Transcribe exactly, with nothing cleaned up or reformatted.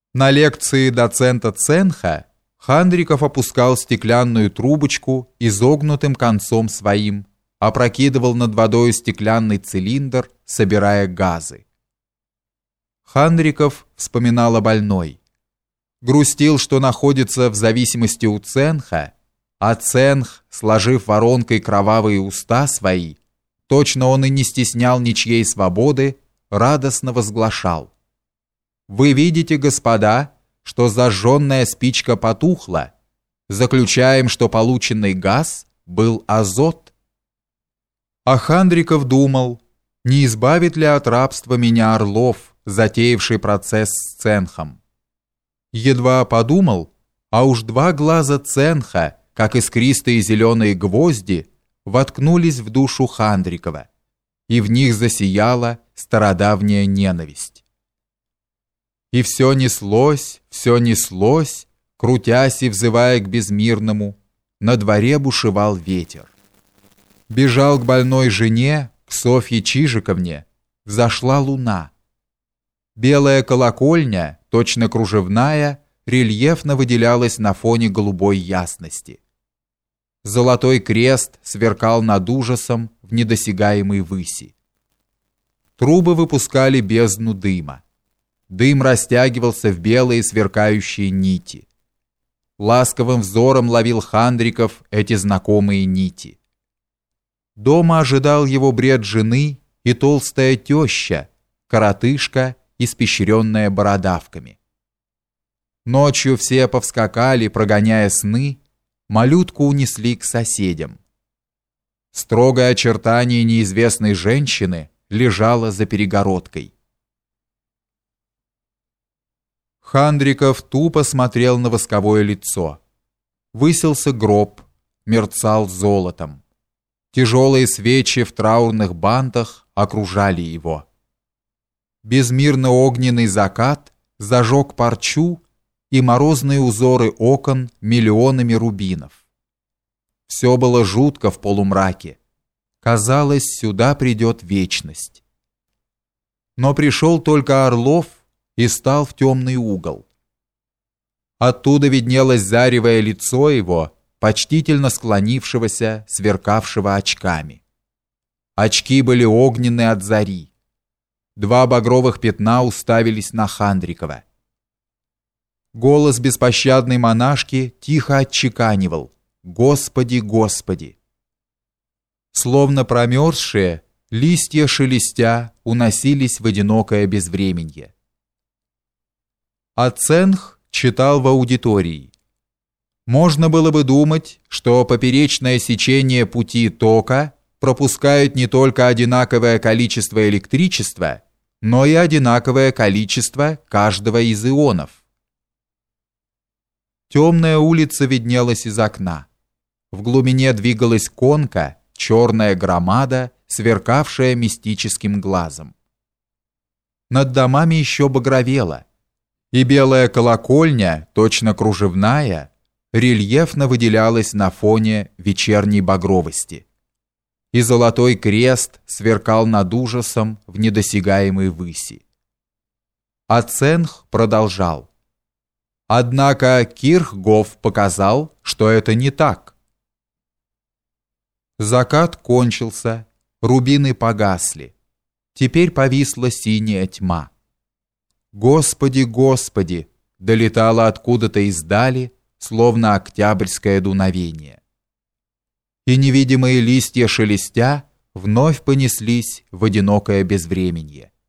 На лекции доцента Ценха Хандриков опускал стеклянную трубочку изогнутым концом своим, опрокидывал над водой стеклянный цилиндр, собирая газы. Хандриков вспоминал о больной. Грустил, что находится в зависимости у Ценха, а Ценх, сложив воронкой кровавые уста свои, точно он и не стеснял ничьей свободы, радостно возглашал: «Вы видите, господа, что зажженная спичка потухла. Заключаем, что полученный газ был азот». А Хандриков думал, не избавит ли от рабства меня Орлов, затеявший процесс с Ценхом. Едва подумал, а уж два глаза Ценха, как искристые зеленые гвозди, воткнулись в душу Хандрикова, и в них засияла стародавняя ненависть. И все неслось, все неслось, крутясь и взывая к безмирному, на дворе бушевал ветер. Бежал к больной жене, к Софье Чижиковне, взошла луна. Белая колокольня, точно кружевная, рельефно выделялась на фоне голубой ясности. Золотой крест сверкал над ужасом в недосягаемой выси. Трубы выпускали бездну дыма. Дым растягивался в белые сверкающие нити. Ласковым взором ловил Хандриков эти знакомые нити. Дома ожидал его бред жены и толстая теща, коротышка, испещренная бородавками. Ночью все повскакали, прогоняя сны, малютку унесли к соседям. Строгое очертание неизвестной женщины лежало за перегородкой. Хандриков тупо смотрел на восковое лицо. Высился гроб, мерцал золотом. Тяжелые свечи в траурных бантах окружали его. Безмирно-огненный закат зажег парчу и морозные узоры окон миллионами рубинов. Все было жутко в полумраке. Казалось, сюда придет вечность. Но пришел только Орлов и стал в темный угол. Оттуда виднелось заревое лицо его, почтительно склонившегося, сверкавшего очками. Очки были огненные от зари. Два багровых пятна уставились на Хандрикова. Голос беспощадной монашки тихо отчеканивал: «Господи, Господи!» Словно промерзшие, листья шелестя уносились в одинокое безвременье. А Ценх читал в аудитории. Можно было бы думать, что поперечное сечение пути тока пропускает не только одинаковое количество электричества, но и одинаковое количество каждого из ионов. Темная улица виднелась из окна. В глубине двигалась конка, черная громада, сверкавшая мистическим глазом. Над домами еще багровело, и белая колокольня, точно кружевная, рельефно выделялась на фоне вечерней багровости. И золотой крест сверкал над ужасом в недосягаемой выси. А Ценх продолжал: «Однако Кирхгоф показал, что это не так». Закат кончился, рубины погасли. Теперь повисла синяя тьма. «Господи, Господи!» долетало откуда-то издали, словно октябрьское дуновение. И невидимые листья шелестя вновь понеслись в одинокое безвременье.